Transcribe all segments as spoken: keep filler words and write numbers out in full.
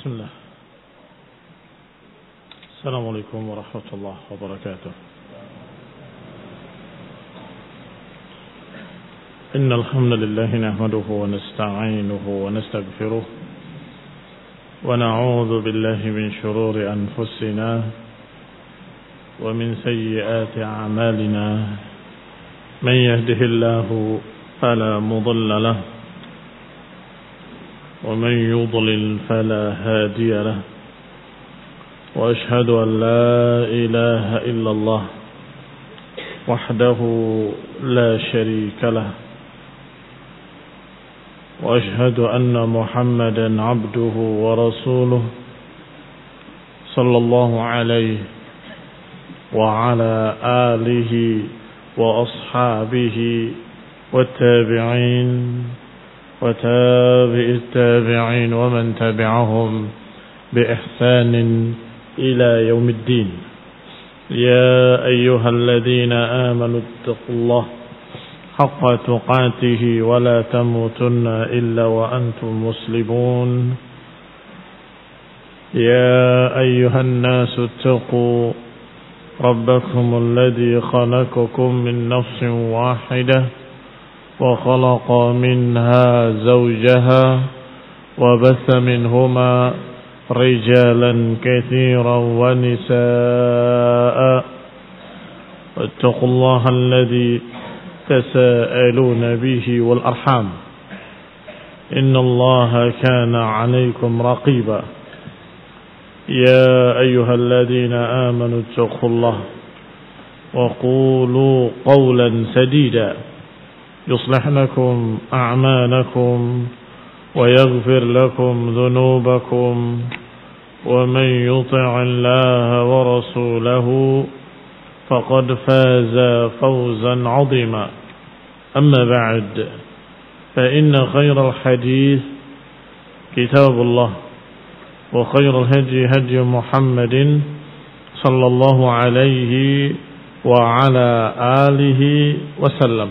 بسم الله. السلام عليكم ورحمة الله وبركاته. إن الحمد لله نحمده ونستعينه ونستغفره ونعوذ بالله من شرور أنفسنا ومن سيئات أعمالنا. من يهده الله فلا مضل له ومن يضلل فلا هادي له وأشهد أن لا إله إلا الله وحده لا شريك له وأشهد أن محمدا عبده ورسوله صلى الله عليه وعلى آله وأصحابه والتابعين وتابع التابعين ومن تبعهم بإحسان إلى يوم الدين. يا أيها الذين آمنوا اتقوا الله حق تقاته ولا تموتن إلا وأنتم مسلمون. يا أيها الناس اتقوا ربكم الذي خلقكم من نفس واحدة وخلق منها زوجها وبث منهما رجالا كثيرا ونساء واتقوا الله الذي تساءلون به والأرحام إن الله كان عليكم رقيبا. يا أيها الذين آمنوا اتقوا الله وقولوا قولا سديدا يصلح لكم أعمالكم ويغفر لكم ذنوبكم ومن يطع الله ورسوله فقد فاز فوزا عظيما. أما بعد فإن خير الحديث كتاب الله وخير الهدي هدي محمد صلى الله عليه وعلى آله وسلم.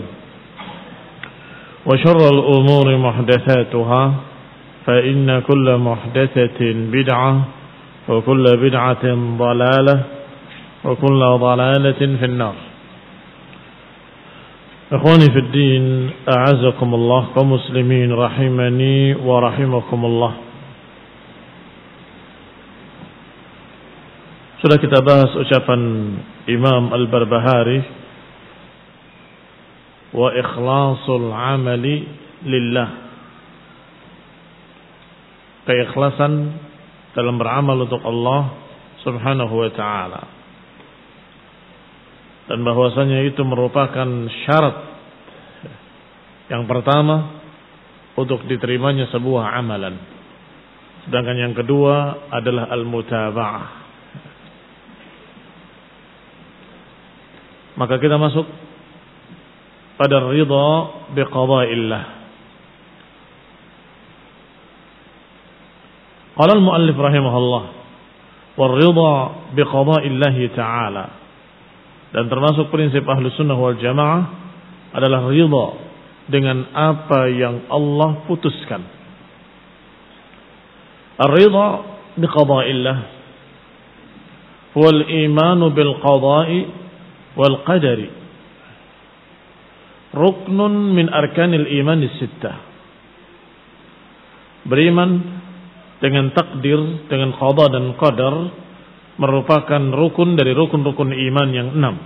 وشر الأمور محدثاتها فإن كل محدثة بدعة وكل بدعة ضلالة وكل ضلالة في النار. إخواني في الدين أعزكم الله كمسلمين رحمني ورحمكم الله. Sudah kita bahas ucapan Imam Al-Barbahari, wa ikhlasul amali lillah, keikhlasan dalam beramal untuk Allah subhanahu wa ta'ala, dan bahwasanya itu merupakan syarat yang pertama untuk diterimanya sebuah amalan, sedangkan yang kedua adalah al-mutaba'ah. Maka kita masuk pada ridha biqada'illah. Qala al-muallif rahimahullah, wal ridha biqada'illah ta'ala, dan termasuk prinsip Ahlus Sunnah wal Jamaah adalah ridha dengan apa yang Allah putuskan. Ar-ridha biqada'illah huwa al-imanu bil qada'i wal qadari, ruknun min arkanil iman sittah. Beriman dengan takdir, dengan qada dan qadar merupakan rukun dari rukun-rukun iman yang enam.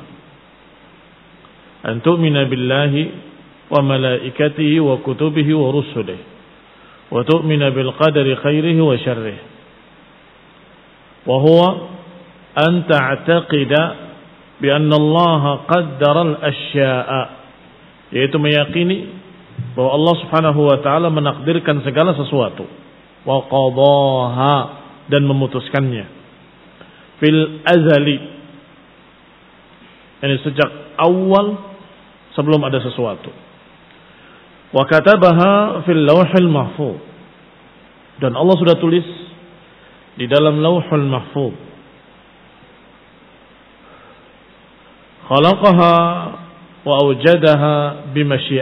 An tu'mina billahi wa malaikatihi wa kutubihi wa rusulihi wa tu'mina bil qadari khairihi wa syarrihi. Wa huwa an ta'taqida bi anna Allah qaddara al-asya'a, yaitu meyakini bahwa Allah Subhanahu wa taala menakdirkan segala sesuatu, wa qadaha, dan memutuskannya, fil azali, ini sejak awal sebelum ada sesuatu, wa katabaha fil lauhil mahfuz, dan Allah sudah tulis di dalam lauhul mahfuz. Khalaqaha wa awjadaha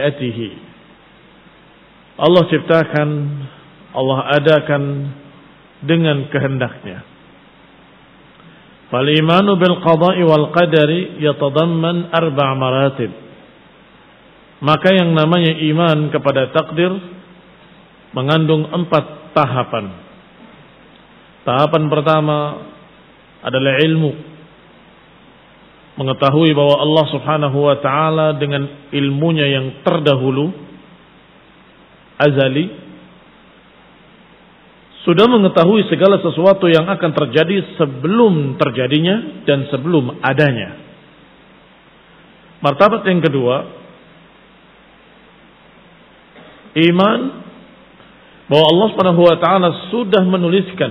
bimasyiatihi, Allah ciptakan, Allah adakan dengan kehendaknya. Fal imanu bil qada'i wal qadari yatadamman arba' maratib. Maka yang namanya iman kepada takdir mengandung empat tahapan. Tahapan pertama adalah ilmu. Mengetahui bahwa Allah Subhanahu wa taala dengan ilmunya yang terdahulu, azali, sudah mengetahui segala sesuatu yang akan terjadi sebelum terjadinya dan sebelum adanya. Martabat yang kedua, iman bahwa Allah Subhanahu wa taala sudah menuliskan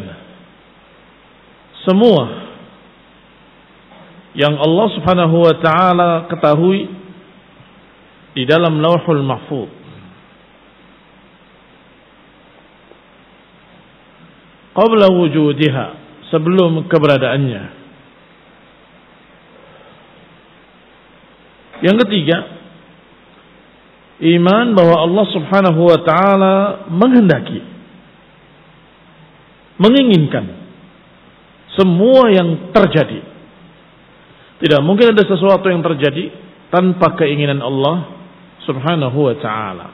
semua yang Allah Subhanahu wa taala ketahui di dalam Lauhul Mahfuz. Qabla wujudiha, sebelum keberadaannya. Yang ketiga, iman bahwa Allah Subhanahu wa taala menghendaki, menginginkan semua yang terjadi. Tidak mungkin ada sesuatu yang terjadi tanpa keinginan Allah Subhanahu wa taala.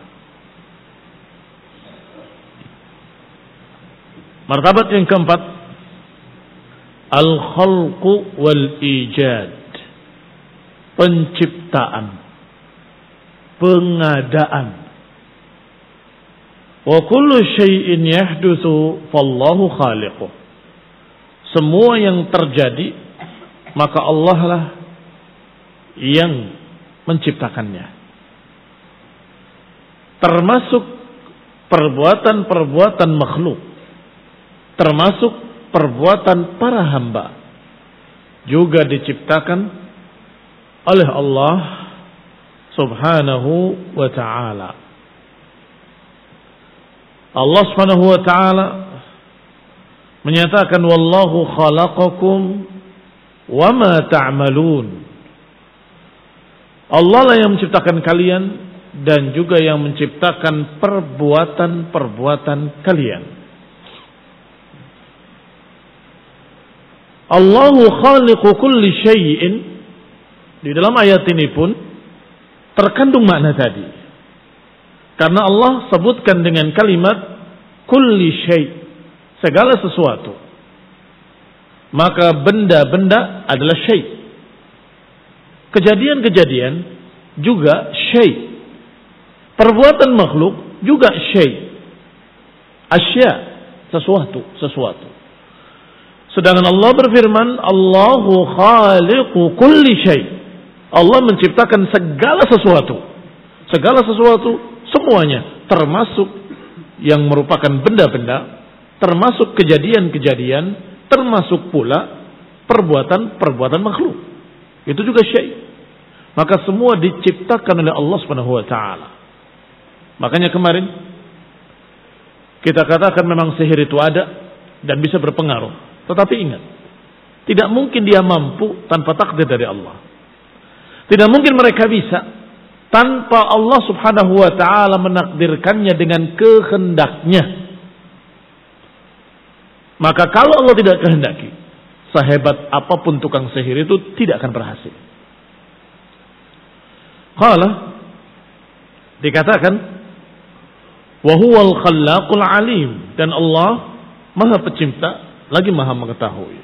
Martabat yang keempat, al-khalqu wal ijad, penciptaan, pengadaan. Wa kullu syai'in yahdutsu fallahu khaliquh. Semua yang terjadi maka Allah lah yang menciptakannya. Termasuk perbuatan-perbuatan makhluk, termasuk perbuatan para hamba, juga diciptakan oleh Allah Subhanahu wa ta'ala. Allah Subhanahu wa ta'ala menyatakan, wallahu khalaqakum wa ma ta'malun. Allah lah yang menciptakan kalian dan juga yang menciptakan perbuatan-perbuatan kalian. Allahu khaliqu kulli syai'in. Di dalam ayat ini pun terkandung makna tadi. Karena Allah sebutkan dengan kalimat kulli syai', segala sesuatu. Maka benda-benda adalah syai'. Kejadian-kejadian juga syai'. Perbuatan makhluk juga syai'. Asya, sesuatu, sesuatu. Sedangkan Allah berfirman, Allahu khaliqu kulli syai'. Allah menciptakan segala sesuatu. Segala sesuatu, semuanya. Termasuk yang merupakan benda-benda. Termasuk kejadian-kejadian. Termasuk pula perbuatan-perbuatan makhluk. Itu juga syai'. Maka semua diciptakan oleh Allah Subhanahu wa taala. Makanya kemarin kita katakan memang sihir itu ada dan bisa berpengaruh. Tetapi ingat, tidak mungkin dia mampu tanpa takdir dari Allah. Tidak mungkin mereka bisa tanpa Allah Subhanahu wa taala menakdirkannya dengan kehendaknya. Maka kalau Allah tidak kehendaki, sehebat apapun tukang sihir itu tidak akan berhasil. Qala, dikatakan, wa huwal khallaqul alim, dan Allah Maha Pencipta lagi Maha mengetahui.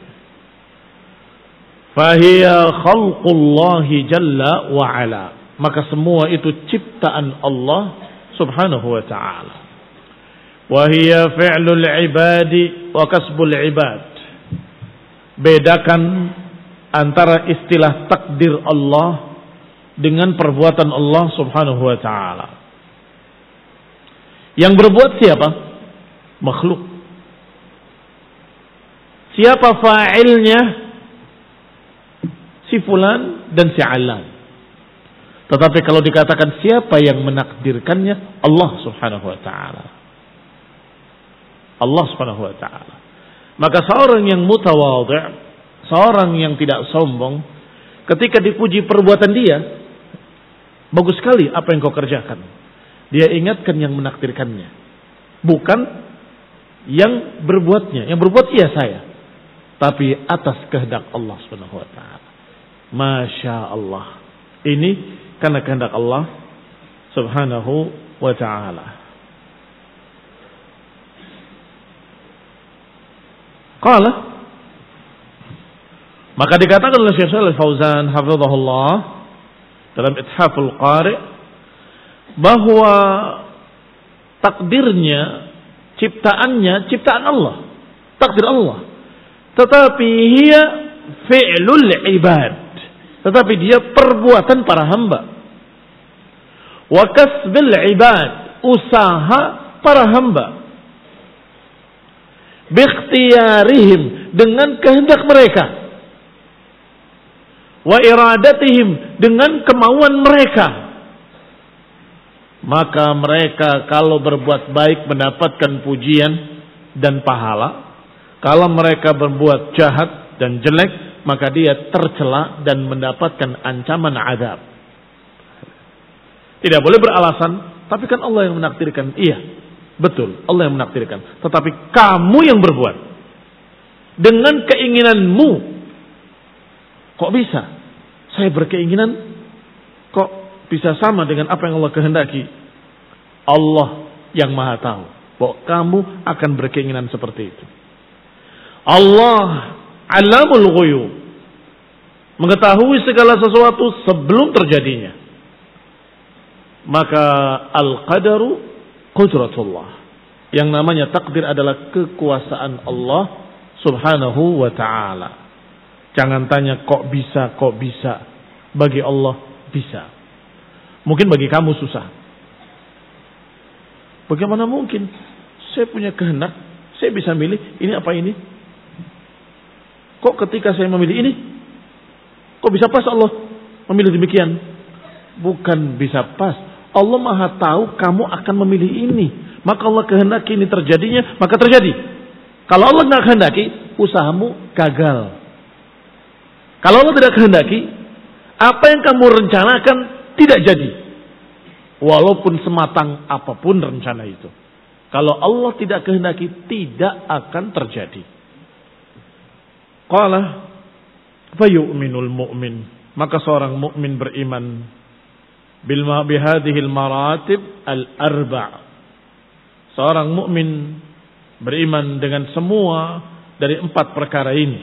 Fahiya khalqullahi jalla wa ala, maka semua itu ciptaan Allah Subhanahu wa ta'ala. Wahia fi'lul ibadi wa kasbul ibad. Bedakan antara istilah takdir Allah dengan perbuatan Allah Subhanahu wa ta'ala. Yang berbuat siapa? Makhluk. Siapa fa'ilnya? Si fulan dan si alan. Tetapi kalau dikatakan siapa yang menakdirkannya? Allah Subhanahu wa ta'ala. Allah Subhanahu wa ta'ala. Maka seorang yang mutawadhi', seorang yang tidak sombong, ketika dipuji perbuatan dia, bagus sekali apa yang kau kerjakan. Dia ingatkan yang menakdirkannya, bukan yang berbuatnya. Yang berbuat iya saya. Tapi atas kehendak Allah Subhanahu wa taala. Masya Allah. Ini karena kehendak Allah Subhanahu wa taala. Qala, maka dikatakan oleh Syekh Shalih Fauzan hafizahullah dalam Ithaful Qari bahwa takdirnya, ciptaannya, ciptaan Allah, takdir Allah. Tetapi hiya fi'lul ibad, tetapi dia perbuatan para hamba. Wa kasbil ibad, usaha para hamba. Bikhtiyarihim, dengan kehendak mereka. Wa iradatihim, dengan kemauan mereka. Maka mereka kalau berbuat baik mendapatkan pujian dan pahala. Kalau mereka berbuat jahat dan jelek, maka dia tercela dan mendapatkan ancaman azab. Tidak boleh beralasan, tapi kan Allah yang menakdirkan. Iya, betul, Allah yang menakdirkan. Tetapi kamu yang berbuat dengan keinginanmu. Kok bisa? Saya berkeinginan, kok bisa sama dengan apa yang Allah kehendaki? Allah yang maha tahu bahwa kamu akan berkeinginan seperti itu. Allah alamul ghuyub, mengetahui segala sesuatu sebelum terjadinya. Maka al-qadaru qudratullah, yang namanya takdir adalah kekuasaan Allah Subhanahu wa ta'ala. Jangan tanya kok bisa, kok bisa. Bagi Allah bisa. Mungkin bagi kamu susah. Bagaimana mungkin? Saya punya kehendak, saya bisa milih ini apa ini. Kok ketika saya memilih ini, kok bisa pas Allah memilih demikian? Bukan bisa pas. Allah maha tahu kamu akan memilih ini. Maka Allah kehendaki ini terjadinya, maka terjadi. Kalau Allah tidak kehendaki, usahamu gagal. Kalau Allah tidak kehendaki, apa yang kamu rencanakan tidak jadi. Walaupun sematang apapun rencana itu. Kalau Allah tidak kehendaki, tidak akan terjadi. Qala fayu'minul mu'min, maka seorang mukmin beriman bil bihadhil maratib al arba'. Seorang mukmin beriman dengan semua dari empat perkara ini.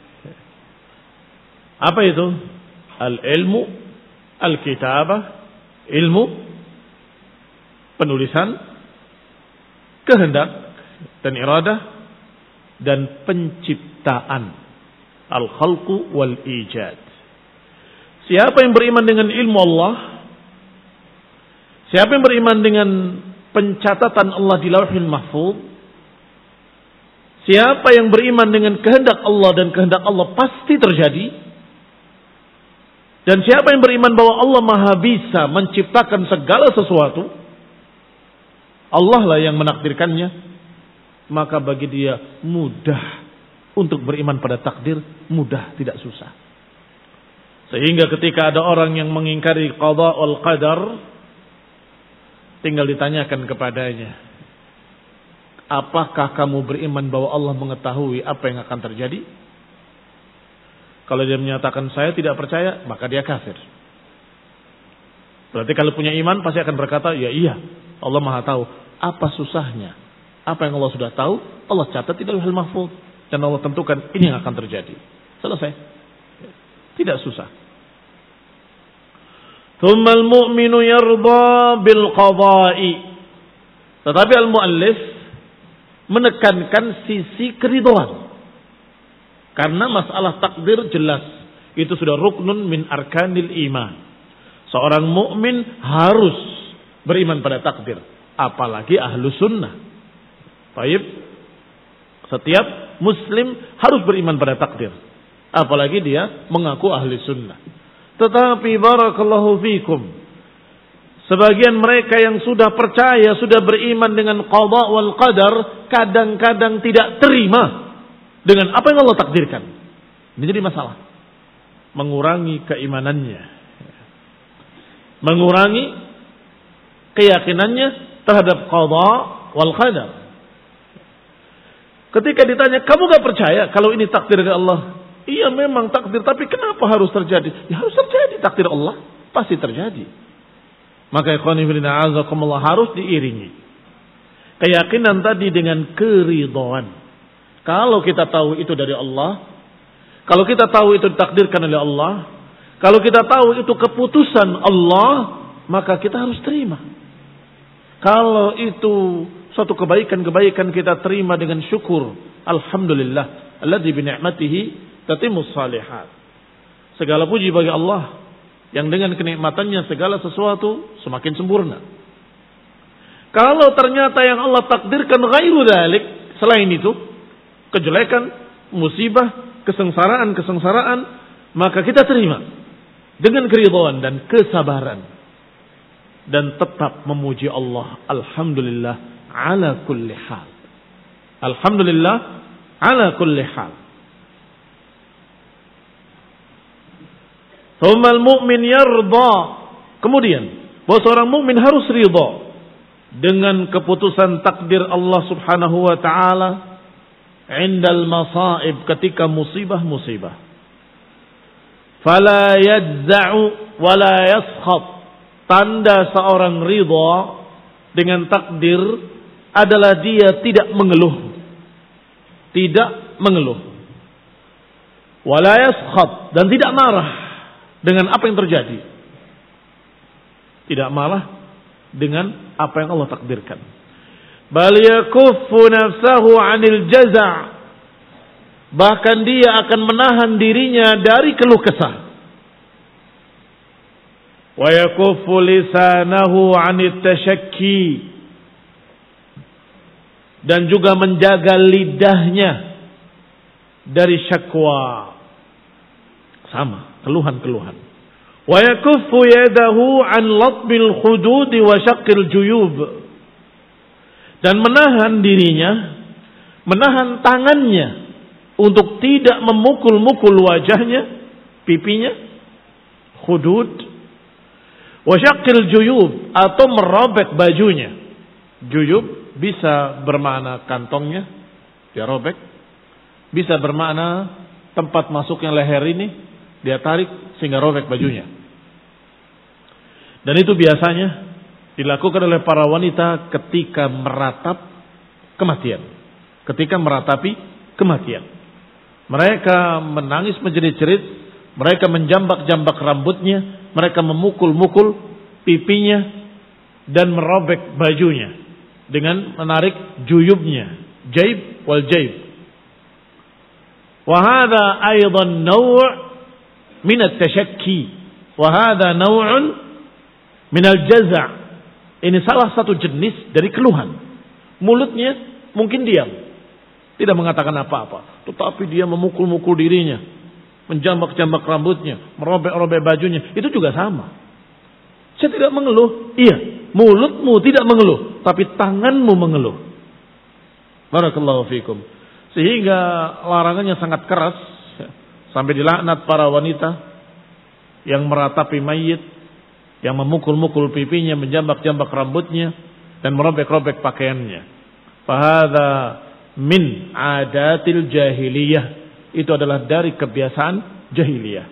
Apa itu? Al ilmu, al kitabah, ilmu penulisan, kehendak dan iradah, dan penciptaan. Al-khalqu wal ijad. Siapa yang beriman dengan ilmu Allah, siapa yang beriman dengan pencatatan Allah di Lauhul Mahfuz, siapa yang beriman dengan kehendak Allah dan kehendak Allah pasti terjadi, dan siapa yang beriman bahwa Allah Maha bisa menciptakan segala sesuatu, Allah lah yang menakdirkannya, maka bagi dia mudah untuk beriman pada takdir, mudah, tidak susah. Sehingga ketika ada orang yang mengingkari qada wal qadar, tinggal ditanyakan kepadanya, apakah kamu beriman bahwa Allah mengetahui apa yang akan terjadi? Kalau dia menyatakan saya tidak percaya, maka dia kafir. Berarti kalau punya iman pasti akan berkata, ya iya, Allah Maha tahu. Apa susahnya? Apa yang Allah sudah tahu, Allah catat di Lauhul Mahfuz. Dan Allah tentukan ini yang akan terjadi. Selesai. Tidak susah. Tsummal mu'minu yarda bil qada'i. Tetapi al-muallif menekankan sisi keridhaan. Karena masalah takdir jelas. Itu sudah ruknun min arkanil iman. Seorang mukmin harus beriman pada takdir. Apalagi ahlu sunnah. Baik. Setiap muslim harus beriman pada takdir. Apalagi dia mengaku ahli sunnah. Tetapi barakallahu fikum, sebagian mereka yang sudah percaya, sudah beriman dengan qada wal qadar, kadang-kadang tidak terima dengan apa yang Allah takdirkan. Ini jadi masalah. Mengurangi keimanannya. Mengurangi keyakinannya terhadap qada wal qadar. Ketika ditanya, kamu gak percaya kalau ini takdir dari Allah? Iya memang takdir, tapi kenapa harus terjadi? Ya harus terjadi, takdir Allah pasti terjadi. Maka ikhwani fillah azakumullah harus diiringi keyakinan tadi dengan keridhaan. Kalau kita tahu itu dari Allah, kalau kita tahu itu ditakdirkan oleh Allah, kalau kita tahu itu keputusan Allah, maka kita harus terima. Kalau itu suatu kebaikan-kebaikan kita terima dengan syukur. Alhamdulillah alladzi bi ni'matihi tatimmus shalihat. Segala puji bagi Allah yang dengan kenikmatannya segala sesuatu semakin sempurna. Kalau ternyata yang Allah takdirkan ghairu dzalik, selain itu, kejelekan, musibah, kesengsaraan-kesengsaraan, maka kita terima dengan keridhaan dan kesabaran dan tetap memuji Allah. Alhamdulillah ala kulli hal. Alhamdulillah ala kulli hal. Thumma al-mu'min yarda. Kemudian, bahwa seorang mukmin harus ridha dengan keputusan takdir Allah Subhanahu wa taala indal masaib, ketika musibah-musibah. Fala yadza'u wa la yaskhat. Tanda seorang ridha dengan takdir adalah dia tidak mengeluh. Tidak mengeluh. Wa la yaskhat, dan tidak marah dengan apa yang terjadi. Tidak marah dengan apa yang Allah takdirkan. Bal yakuffu nafsahu 'anil jaza'. Bahkan dia akan menahan dirinya dari keluh kesah. Wa yakuffu lisanahu 'anit tashakki. Dan juga menjaga lidahnya dari syakwa. Sama, keluhan-keluhan. Wa yakuffu yadahu 'an latbil hudud wa syaqqil juyub. Dan menahan dirinya, menahan tangannya untuk tidak memukul-mukul wajahnya, pipinya, hudud, wa syaqqil juyub, atau merobek bajunya. Juyub bisa bermakna kantongnya dia robek, bisa bermakna tempat masuknya leher ini dia tarik sehingga robek bajunya. Dan itu biasanya dilakukan oleh para wanita ketika meratap kematian. Ketika meratapi kematian. Mereka menangis menjerit-jerit, mereka menjambak-jambak rambutnya, mereka memukul-mukul pipinya dan merobek bajunya dengan menarik juyubnya, jaib wal jaib. Wa hadha aidan naw' min at-tashakki, wa hadha naw'un min al-jaza'. Ini salah satu jenis dari keluhan. Mulutnya mungkin diam, tidak mengatakan apa-apa, tetapi dia memukul-mukul dirinya, menjambak-jambak rambutnya, merobek-robek bajunya. Itu juga sama. Saya tidak mengeluh. Iya, mulutmu tidak mengeluh, tapi tanganmu mengeluh. Barakallahu fikum. Sehingga larangannya sangat keras, sampai dilaknat para wanita yang meratapi mayit, yang memukul-mukul pipinya, menjambak-jambak rambutnya, dan merobek-robek pakaiannya. Fahadha min adatil jahiliyah. Itu adalah dari kebiasaan jahiliyah.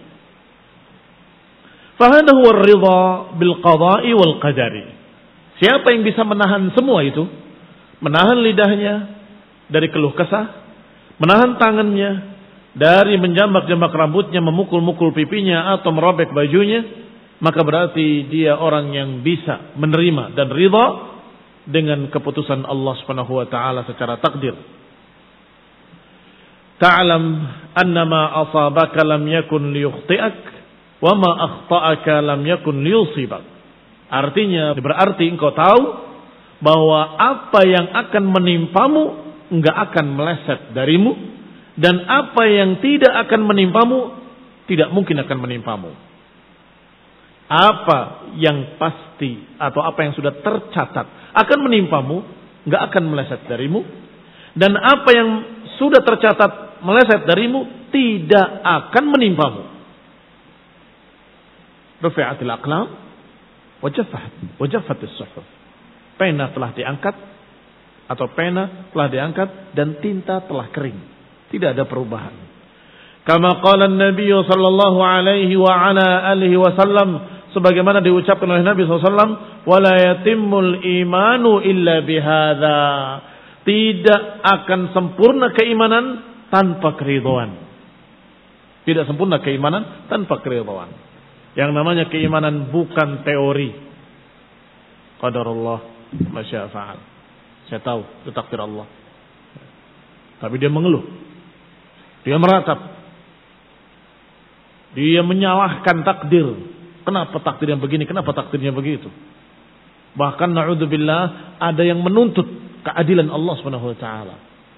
Fahadha huwa ridha bil qada'i wal qadari. Siapa yang bisa menahan semua itu, menahan lidahnya dari keluh kesah, menahan tangannya dari menjambak-jambak rambutnya, memukul-mukul pipinya atau merobek bajunya, maka berarti dia orang yang bisa menerima dan ridha dengan keputusan Allah Subhanahu wa taala secara takdir. Ta'lam annama asabaka lam yakun liyukhti'ak wa ma akhta'aka lam yakun liyusibak. Artinya berarti engkau tahu bahwa apa yang akan menimpamu enggak akan meleset darimu, dan apa yang tidak akan menimpamu tidak mungkin akan menimpamu. Apa yang pasti atau apa yang sudah tercatat akan menimpamu enggak akan meleset darimu, dan apa yang sudah tercatat meleset darimu tidak akan menimpamu. Rufi'atil aqlam wa jaffat wa jaffatis suhuf. Pena telah diangkat, atau pena telah diangkat dan tinta telah kering. Tidak ada perubahan. Kama qala Nabi sallallahu alaihi wa ala alihi wasallam, sebagaimana diucapkan oleh Nabi sallallahu alaihi wasallam, wala yatimmul imanu illa bihadza. Tidak akan sempurna keimanan tanpa keridhaan. Tidak sempurna keimanan tanpa keridhaan. Yang namanya keimanan bukan teori. Qadarullah ma syaa fa'al. Saya tahu itu takdir Allah. Tapi dia mengeluh. Dia meratap. Dia menyalahkan takdir. Kenapa takdirnya begini? Kenapa takdirnya begitu? Bahkan na'udzubillah ada yang menuntut keadilan Allah Subhanahu wa taala.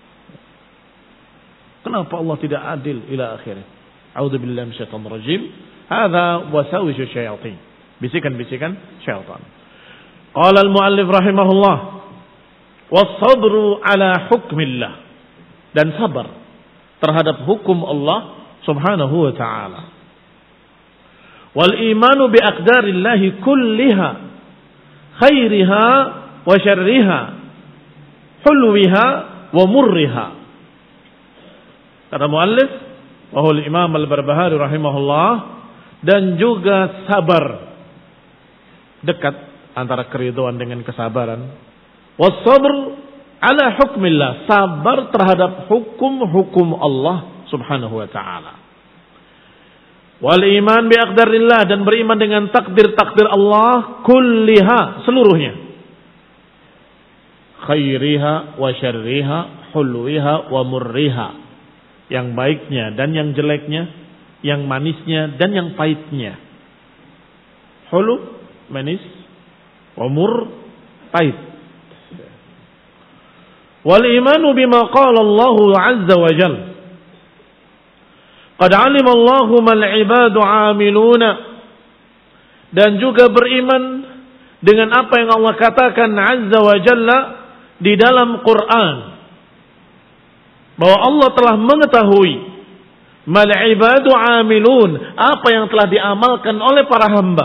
Kenapa Allah tidak adil ila akhirnya? A'udzubillahi minasyaitonir rajim. Hadza wasawisu syayatin. Bisikan-bisikan syaitan. Qala al-muallif rahimahullah, was-sabru ala hukmillah, dan sabar terhadap hukum Allah Subhanahu wa taala. Wal imanu bi aqdarillahi kulliha, khairiha wa syarriha, hulwiha wa murriha. Kata muallif, wa huwa al-Imam al-Barbahari rahimahullah, dan juga sabar, dekat antara keridhaan dengan kesabaran. Was-sabr ala hukmillah, sabar terhadap hukum-hukum Allah Subhanahu wa taala. Wal iman bi aqdarillah, dan beriman dengan takdir-takdir Allah kulliha, seluruhnya. Khairiha wa syarriha, hulwiha wa murriha. Yang baiknya dan yang jeleknya, yang manisnya dan yang pahitnya. Hulu, manis, wa mur, pahit. Wal imanu bima qala Allah azza wa jalla, qad alima Allahu mal ibadu amiluna, dan juga beriman dengan apa yang Allah katakan azza wa jalla di dalam Quran, bahwa Allah telah mengetahui mal ibadu amilun, apa yang telah diamalkan oleh para hamba.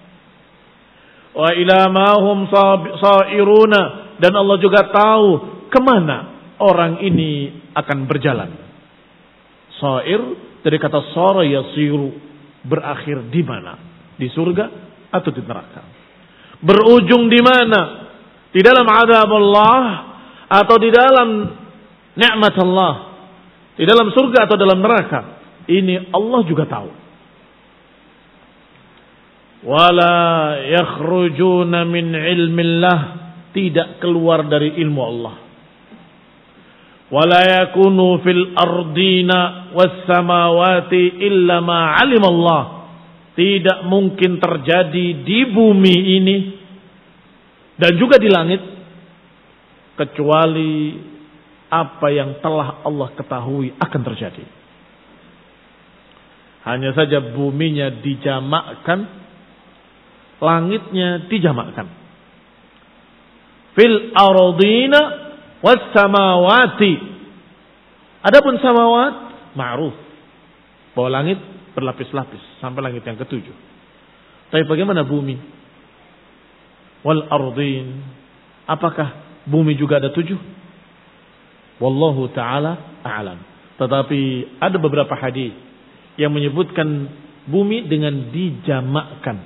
Wa ila ma hum sairuna, dan Allah juga tahu kemana orang ini akan berjalan. Sair dari kata sara yasiru, berakhir di mana? Di surga atau di neraka? Berujung di mana? Di dalam azab Allah atau di dalam nikmat Allah? Di dalam surga atau dalam neraka? Ini Allah juga tahu. Wala yakhrujuna min ilmillah, tidak keluar dari ilmu Allah. Wala yakunu fil ardina was samawati illa ma alim Allah, tidak mungkin terjadi di bumi ini dan juga di langit kecuali apa yang telah Allah ketahui akan terjadi. Hanya saja buminya dijamakkan, langitnya dijamakkan. Fil ardina was samawati. Adapun samawat ma'ruf, bahwa langit berlapis-lapis sampai langit yang ketujuh. Tapi bagaimana bumi? Wal ardin, apakah bumi juga ada tujuh? Wallahu ta'ala a'lam. Tetapi ada beberapa hadis yang menyebutkan bumi dengan dijamakkan.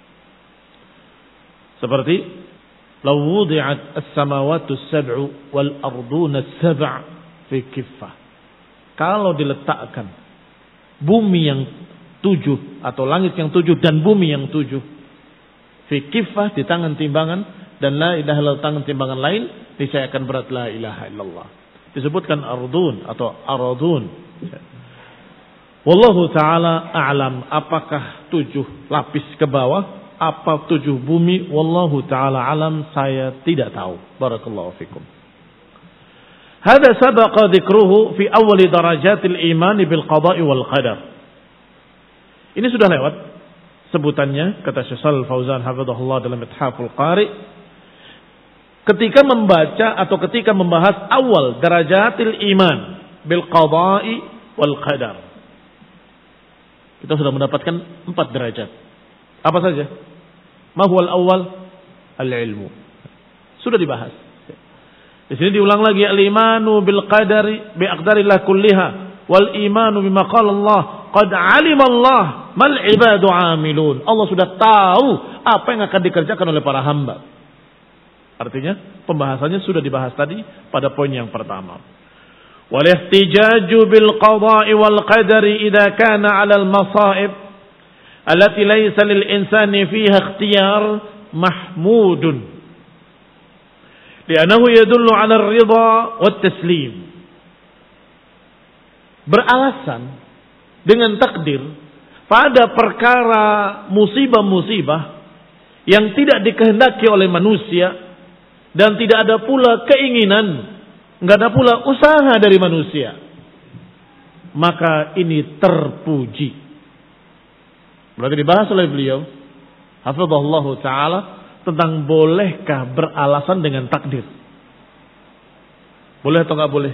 Seperti law wudi'at as-samawati as-sab'u wal arduna as-sab' fi kiffah. Kalau diletakkan bumi yang tujuh atau langit yang tujuh dan bumi yang tujuh fi kiffah, di tangan timbangan, dan la ilaha illallah tangan timbangan lain, niscaya akan berat la ilaha illallah. Disebutkan ardun atau aradun. Wallahu ta'ala a'lam, apakah tujuh lapis ke bawah, apa tujuh bumi, wallahu ta'ala alam, saya tidak tahu. Barakallahu fikum. Hada sabaqa dzikruhu fi awal darajatil iman bil qada'i wal qadar. Ini sudah lewat sebutannya, kata Syekh Shalal Fauzan hafizahullah dalam Ithaful Qari, ketika membaca atau ketika membahas awal darajatil iman bil qada'i wal qadar. Kita sudah mendapatkan empat derajat. Apa saja? Ma huwal awal? Al-ilmu. Sudah dibahas. Di sini diulang lagi al-imanu bil qadari bi aqdarillah kulliha wal imanu bima qala Allah qad 'alima Allah mal ibadu 'amilun. Allah sudah tahu apa yang akan dikerjakan oleh para hamba. Artinya pembahasannya sudah dibahas tadi pada poin yang pertama. Wal ihtijaju bil qada'i wal qadari idza kana 'ala al masa'ib allati laysa lil insani fiha ikhtiyar mahmudun. Li'annahu yadullu 'ala ar-ridha wat taslim. Beralasan dengan takdir pada perkara musibah-musibah yang tidak dikehendaki oleh manusia dan tidak ada pula keinginan, enggak ada pula usaha dari manusia, maka ini terpuji. Berarti dibahas oleh beliau hafizahullahu taala tentang bolehkah beralasan dengan takdir. Boleh atau enggak boleh?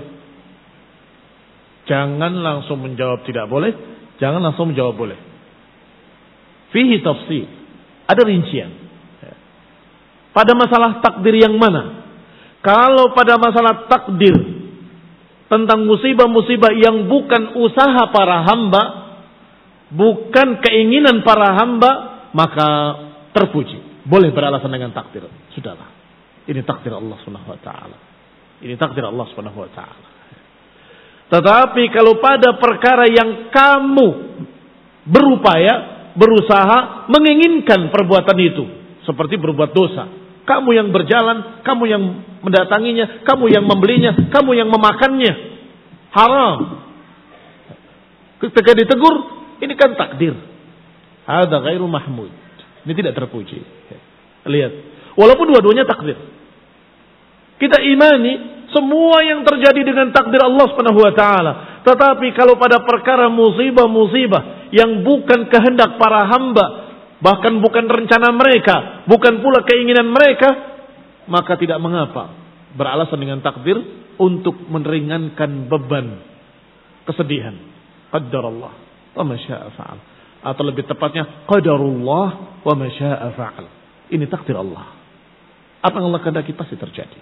Jangan langsung menjawab tidak boleh, jangan langsung menjawab boleh. Fihi tafsir, ada rincian. Pada masalah takdir yang mana? Kalau pada masalah takdir tentang musibah-musibah yang bukan usaha para hamba, bukan keinginan para hamba, maka terpuji. Boleh beralasan dengan takdir. Sudahlah. Ini takdir Allah Subhanahu wa taala. Ini takdir Allah Subhanahu wa taala. Tetapi kalau pada perkara yang kamu berupaya, berusaha menginginkan perbuatan itu, seperti berbuat dosa, kamu yang berjalan, kamu yang mendatanginya, kamu yang membelinya, kamu yang memakannya, haram. Ketika ditegur, ini kan takdir. Hadza ghairu mahmud. Ini tidak terpuji. Lihat, walaupun dua-duanya takdir. Kita imani semua yang terjadi dengan takdir Allah Subhanahu wa taala. Tetapi kalau pada perkara musibah-musibah yang bukan kehendak para hamba, bahkan bukan rencana mereka, bukan pula keinginan mereka, maka tidak mengapa beralasan dengan takdir untuk meringankan beban kesedihan. Qaddarallah wa ma syaa fa'al. Atau lebih tepatnya qadarullah wa ma syaa fa'al. Ini takdir Allah. Apa yang Allah kehendaki pasti terjadi.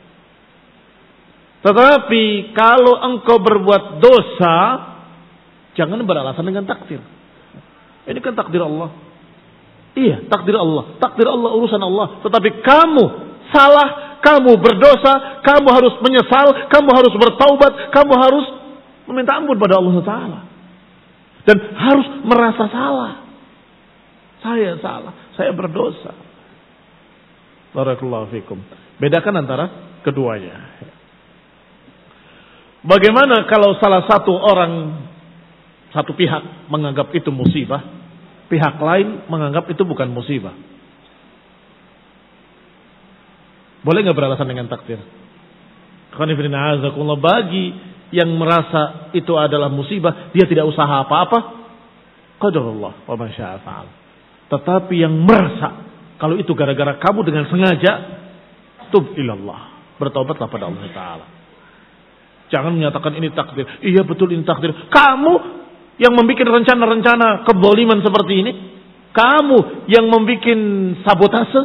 Tetapi kalau engkau berbuat dosa, jangan beralasan dengan takdir. Ini kan takdir Allah. Iya, takdir Allah. Takdir Allah, urusan Allah. Tetapi kamu salah, kamu berdosa, kamu harus menyesal, kamu harus bertaubat, kamu harus meminta ampun pada Allah Ta'ala. Dan harus merasa salah. Saya salah, saya berdosa. Barakallahu fikum. Bedakan antara keduanya. Bagaimana kalau salah satu orang, satu pihak menganggap itu musibah, pihak lain menganggap itu bukan musibah? Boleh nggak beralasan dengan takdir? Bagi yang merasa itu adalah musibah, dia tidak usaha apa-apa, qadarullah wa ma syaa fa'al. Tetapi yang merasa kalau itu gara-gara kamu dengan sengaja, tub ilallah, bertaubatlah pada Allah Ta'ala. Jangan menyatakan ini takdir. Iya betul ini takdir. Kamu yang membuat rencana-rencana keboliman seperti ini, kamu yang membuat sabotase,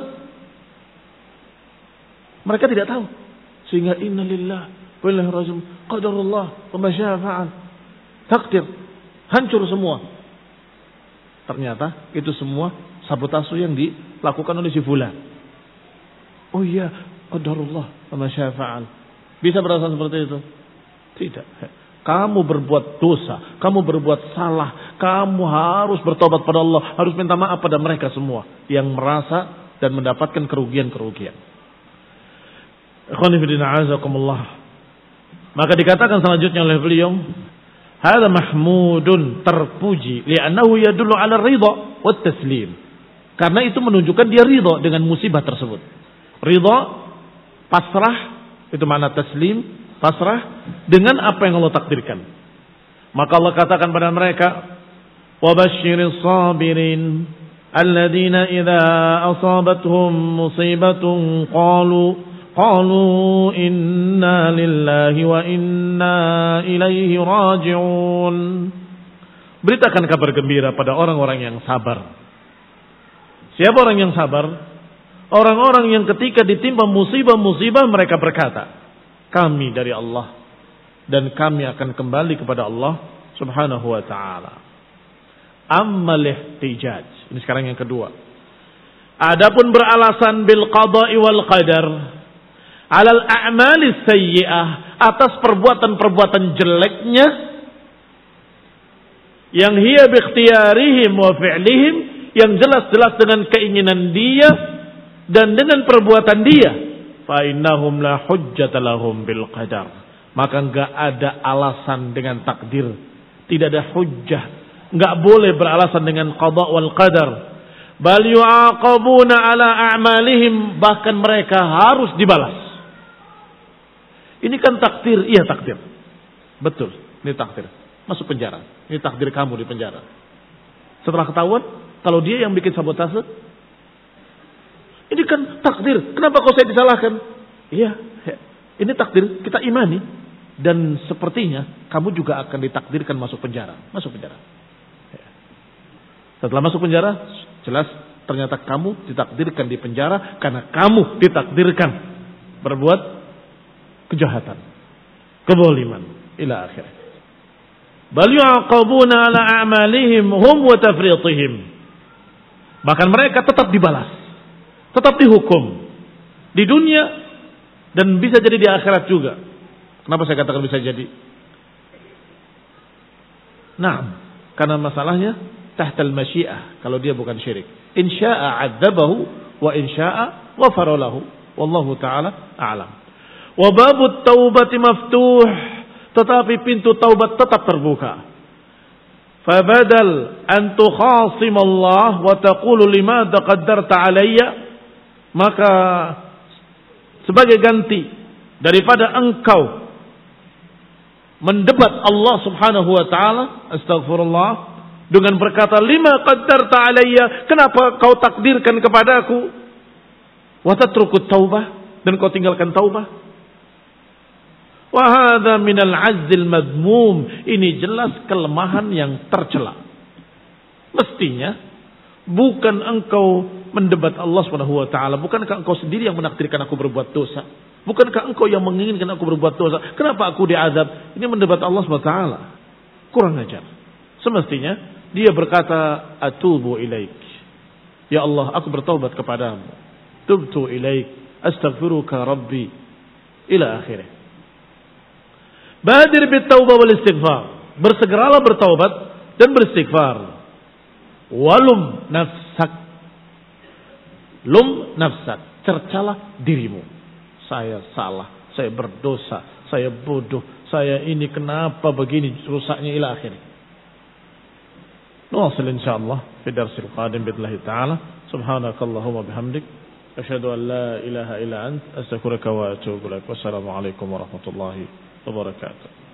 mereka tidak tahu. Sehingga innalillah wa inna ilaihi raji'un, qadarullah wa ma syaa fa'al. Takdir, hancur semua. Ternyata itu semua sabotase yang dilakukan oleh si fulan. Oh iya, qadarullah wa ma syaa fa'al. Bisa beralasan seperti itu? Tidak. Kamu berbuat dosa, kamu berbuat salah, kamu harus bertobat pada Allah, harus minta maaf pada mereka semua yang merasa dan mendapatkan kerugian-kerugian. Ikhwani fillah azakumullah. Maka dikatakan selanjutnya oleh beliau, hadza mahmudun, terpuji, li'annahu yadullu 'ala ridha wat taslim. Karena itu menunjukkan dia ridha dengan musibah tersebut. Ridha, pasrah, itu makna taslim, pasrah dengan apa yang Allah takdirkan. Maka Allah katakan pada mereka, wa basyiris sabirin alladzina idza asabatuhum musibatun qalu qalu inna lillahi wa inna ilaihi raji'un. Beritakan kabar gembira pada orang-orang yang sabar. Siapa orang yang sabar? Orang-orang yang ketika ditimpa musibah-musibah mereka berkata, kami dari Allah dan kami akan kembali kepada Allah Subhanahu wa taala. Ammal ihtijaj. Ini sekarang yang kedua. Adapun beralasan bil qada'i wal qadar alal a'mali sayyi'ah, atas perbuatan-perbuatan jeleknya yang hiya bi ikhtiyarihim wa fi'lihim, yang jelas-jelas dengan keinginan dia dan dengan perbuatan dia, fa innahum la hujjata lahum bil qadar, maka enggak ada alasan dengan takdir, tidak ada hujjah, enggak boleh beralasan dengan qada wal qadar. Bal yu'aqabuna ala a'malihim, bahkan mereka harus dibalas. Ini kan takdir, iya takdir. Betul, ini takdir. Masuk penjara. Ini takdir kamu di penjara. Setelah ketahuan, kalau dia yang bikin sabotase, ini kan takdir. Kenapa kau saya disalahkan? Iya, ini takdir, kita imani. Dan sepertinya kamu juga akan ditakdirkan masuk penjara. Masuk penjara. Setelah masuk penjara, jelas ternyata kamu ditakdirkan di penjara karena kamu ditakdirkan berbuat kejahatan, kezaliman, ila akhirnya. Bal yu'aqabuna ala a'malihim hum wa tafriṭihim. Bahkan mereka tetap dibalas, tetap dihukum di dunia dan bisa jadi di akhirat juga. Kenapa saya katakan bisa jadi? Nah, karena masalahnya tahtal masyiah, kalau dia bukan syirik. In syaa'a 'adzabahu wa in syaa'a ghafara lahu. Wallahu taala a'lam. Wa babut taubati maftuh, tetapi pintu taubat tetap terbuka. Fabadal an tukhasim Allah wa taqulu limadha qaddarta alayya, maka sebagai ganti daripada engkau mendebat Allah Subhanahu wa taala, astagfirullah, dengan berkata lima qaddarta alayya, kenapa kau takdirkan kepadaku, wa tatrukut taubah, dan kau tinggalkan taubah. Wa hadza minal azzil madmum, ini jelas kelemahan yang tercela. Mestinya bukan engkau mendebat Allah Subhanahu wa taala, bukankah engkau sendiri yang menakdirkan aku berbuat dosa? Bukankah engkau yang menginginkan aku berbuat dosa? Kenapa aku diazab? Ini mendebat Allah Subhanahu wa taala. Kurang ajar. Semestinya dia berkata, atubu ilaik, ya Allah, aku bertaubat kepadamu. Tubtu ilaik, astaghfiruka rabbi, ila akhirih. Badir bit taubah wal istighfar, bersegeralah bertaubat dan beristighfar. Walum nafsak, lum nafsak, cercalah dirimu. Saya salah, saya berdosa, saya bodoh, saya ini kenapa begini rusaknya, ila akhirih. نواصل إن شاء الله في الدرس القادم بإذن الله تعالى. سبحانك اللهم وبحمدك أشهد أن لا إله إلا أنت أستغفرك وأتوب إليك. والسلام عليكم ورحمة الله وبركاته.